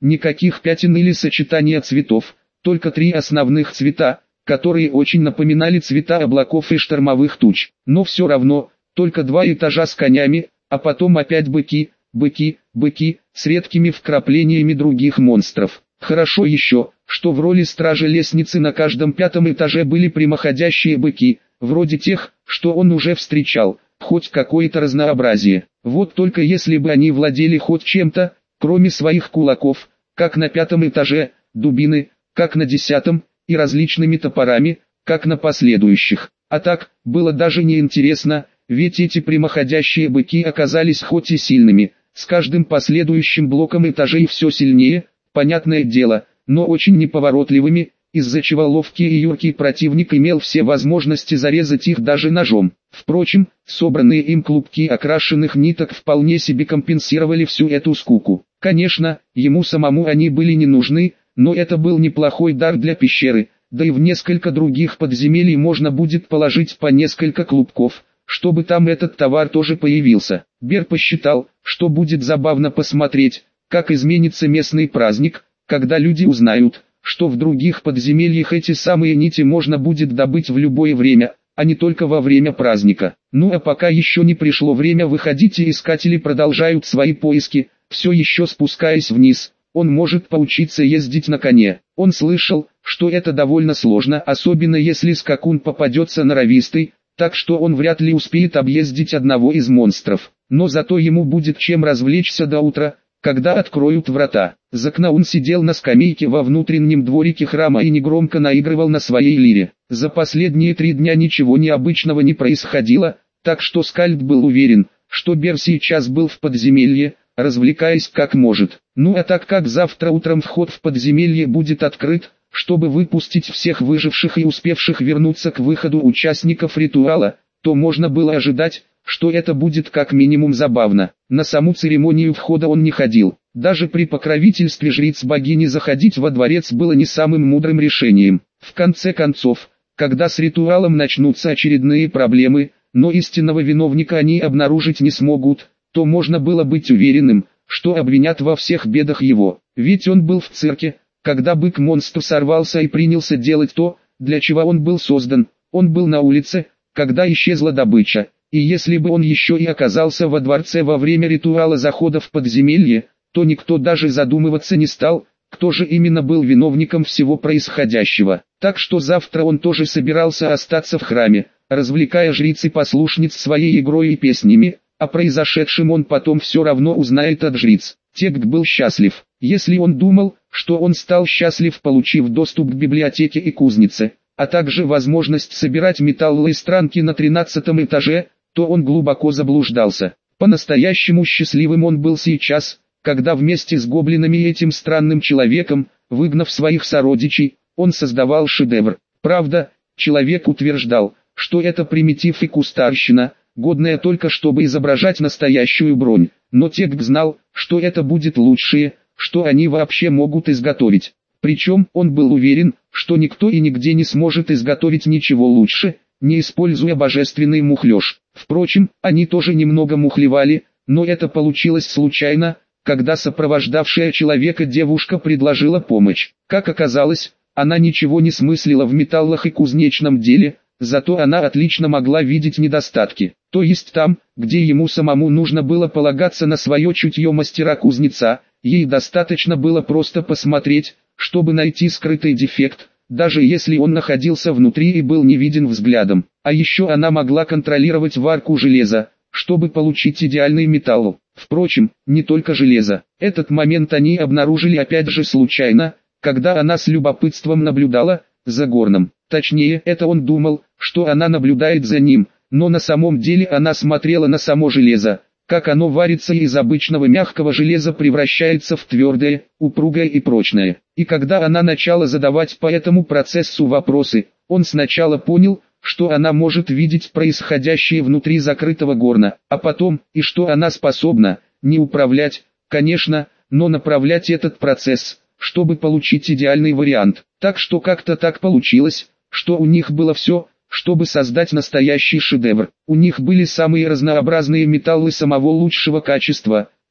никаких пятен или сочетания цветов, только три основных цвета, которые очень напоминали цвета облаков и штормовых туч. Но все равно, только два этажа с конями, а потом опять быки, быки, быки, с редкими вкраплениями других монстров. Хорошо еще, что в роли стражи лестницы на каждом пятом этаже были прямоходящие быки, вроде тех, что он уже встречал, хоть какое-то разнообразие. Вот только если бы они владели хоть чем-то, кроме своих кулаков, как на пятом этаже, дубины, как на десятом, и различными топорами, как на последующих. А так, было даже неинтересно, ведь эти прямоходящие быки оказались хоть и сильными, с каждым последующим блоком этажей все сильнее, понятное дело, но очень неповоротливыми, из-за чего ловкий и юркий противник имел все возможности зарезать их даже ножом. Впрочем, собранные им клубки окрашенных ниток вполне себе компенсировали всю эту скуку. Конечно, ему самому они были не нужны, но это был неплохой дар для пещеры, да и в несколько других подземелий можно будет положить по несколько клубков, чтобы там этот товар тоже появился. Бер посчитал, что будет забавно посмотреть, как изменится местный праздник, когда люди узнают, что в других подземельях эти самые нити можно будет добыть в любое время, а не только во время праздника. Ну а пока еще не пришло время выходить, и искатели продолжают свои поиски, все еще спускаясь вниз. Он может поучиться ездить на коне. Он слышал, что это довольно сложно, особенно если скакун попадется норовистый, так что он вряд ли успеет объездить одного из монстров. Но зато ему будет чем развлечься до утра, когда откроют врата. Закнаун сидел на скамейке во внутреннем дворике храма и негромко наигрывал на своей лире. За последние три дня ничего необычного не происходило, так что Скальд был уверен, что Бер сейчас был в подземелье, развлекаясь как может. Ну а так как завтра утром вход в подземелье будет открыт, чтобы выпустить всех выживших и успевших вернуться к выходу участников ритуала, то можно было ожидать, что это будет как минимум забавно. На саму церемонию входа он не ходил. Даже при покровительстве жриц богини заходить во дворец было не самым мудрым решением. В конце концов, когда с ритуалом начнутся очередные проблемы, но истинного виновника они обнаружить не смогут, то можно было быть уверенным, что обвинят во всех бедах его. Ведь он был в цирке, когда бык-монстр сорвался и принялся делать то, для чего он был создан. Он был на улице, когда исчезла добыча. И если бы он еще и оказался во дворце во время ритуала захода в подземелье, то никто даже задумываться не стал, кто же именно был виновником всего происходящего. Так что завтра он тоже собирался остаться в храме, развлекая жриц и послушниц своей игрой и песнями, о произошедшем он потом все равно узнает от жриц. Текст был счастлив, если он думал, что он стал счастлив, получив доступ к библиотеке и кузнице, а также возможность собирать металлы и странки на тринадцатом этаже, то он глубоко заблуждался. По-настоящему счастливым он был сейчас, когда вместе с гоблинами и этим странным человеком, выгнав своих сородичей, он создавал шедевр. Правда, человек утверждал, что это примитив и кустарщина, годная только чтобы изображать настоящую бронь, но Текст знал, что это будет лучшее, что они вообще могут изготовить. Причем он был уверен, что никто и нигде не сможет изготовить ничего лучше, не используя божественный мухлёж. Впрочем, они тоже немного мухлевали, но это получилось случайно, когда сопровождавшая человека девушка предложила помощь. Как оказалось, она ничего не смыслила в металлах и кузнечном деле, зато она отлично могла видеть недостатки. То есть там, где ему самому нужно было полагаться на свое чутье мастера-кузнеца, ей достаточно было просто посмотреть, чтобы найти скрытый дефект, даже если он находился внутри и был не виден взглядом. А еще она могла контролировать варку железа, чтобы получить идеальный металл. Впрочем, не только железо. Этот момент они обнаружили опять же случайно, когда она с любопытством наблюдала за Горном. Точнее, это он думал, что она наблюдает за ним, но на самом деле она смотрела на само железо, как оно варится и из обычного мягкого железа превращается в твердое, упругое и прочное. И когда она начала задавать по этому процессу вопросы, он сначала понял, что она может видеть происходящее внутри закрытого горна, а потом, и что она способна, не управлять, конечно, но направлять этот процесс, чтобы получить идеальный вариант. Так что как-то так получилось, что у них было все, чтобы создать настоящий шедевр. У них были самые разнообразные металлы самого лучшего качества,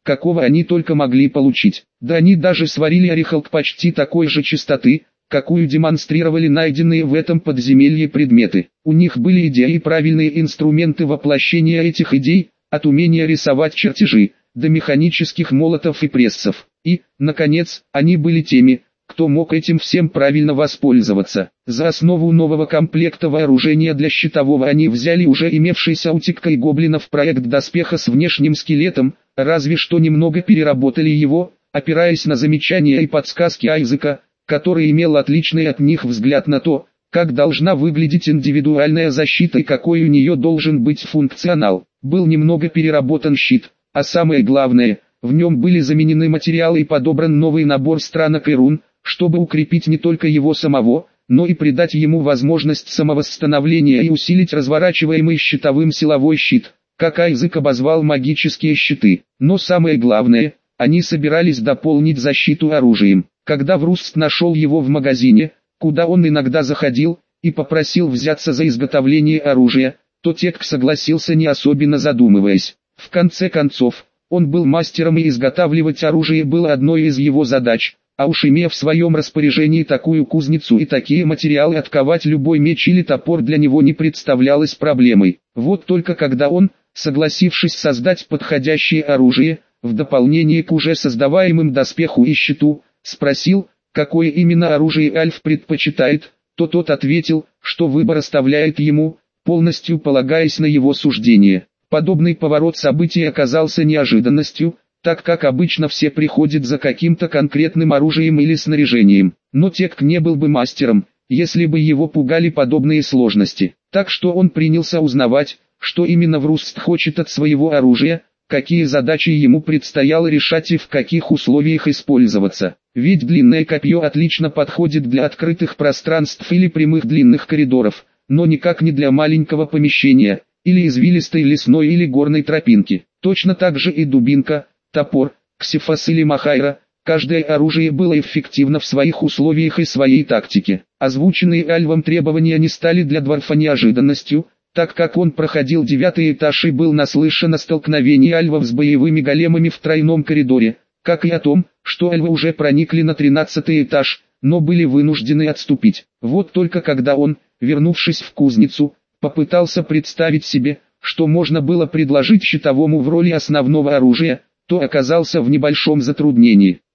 какого они только могли получить. Да они даже сварили орехалк почти такой же чистоты, какую демонстрировали найденные в этом подземелье предметы. У них были идеи и правильные инструменты воплощения этих идей, от умения рисовать чертежи, до механических молотов и прессов. И, наконец, они были теми, кто мог этим всем правильно воспользоваться. За основу нового комплекта вооружения для щитового они взяли уже имевшийся у Тикка и гоблинов проект доспеха с внешним скелетом, разве что немного переработали его, опираясь на замечания и подсказки Айзека, который имел отличный от них взгляд на то, как должна выглядеть индивидуальная защита и какой у нее должен быть функционал. Был немного переработан щит, а самое главное, в нем были заменены материалы и подобран новый набор странок и рун, чтобы укрепить не только его самого, но и придать ему возможность самовосстановления и усилить разворачиваемый щитовым силовой щит, как Айзек обозвал магические щиты. Но самое главное, они собирались дополнить защиту оружием. Когда Вруст нашел его в магазине, куда он иногда заходил, и попросил взяться за изготовление оружия, то Тек согласился, не особенно задумываясь. В конце концов, он был мастером и изготавливать оружие было одной из его задач, а уж имея в своем распоряжении такую кузницу и такие материалы, отковать любой меч или топор для него не представлялось проблемой. Вот только когда он, согласившись создать подходящее оружие, в дополнение к уже создаваемым доспеху и щиту, спросил, какое именно оружие Альф предпочитает, то тот ответил, что выбор оставляет ему, полностью полагаясь на его суждение. Подобный поворот событий оказался неожиданностью, так как обычно все приходят за каким-то конкретным оружием или снаряжением. Но Тек не был бы мастером, если бы его пугали подобные сложности. Так что он принялся узнавать, что именно Вруст хочет от своего оружия, какие задачи ему предстояло решать и в каких условиях использоваться. Ведь длинное копье отлично подходит для открытых пространств или прямых длинных коридоров, но никак не для маленького помещения, или извилистой лесной или горной тропинки. Точно так же и дубинка, топор, ксифос или махайра, каждое оружие было эффективно в своих условиях и своей тактике. Озвученные Альвом требования не стали для Дварфа неожиданностью, так как он проходил девятый этаж и был наслышан о столкновении альвов с боевыми големами в тройном коридоре, как и о том, что альвы уже проникли на тринадцатый этаж, но были вынуждены отступить. Вот только когда он, вернувшись в кузницу, попытался представить себе, что можно было предложить щитовому в роли основного оружия, то оказался в небольшом затруднении.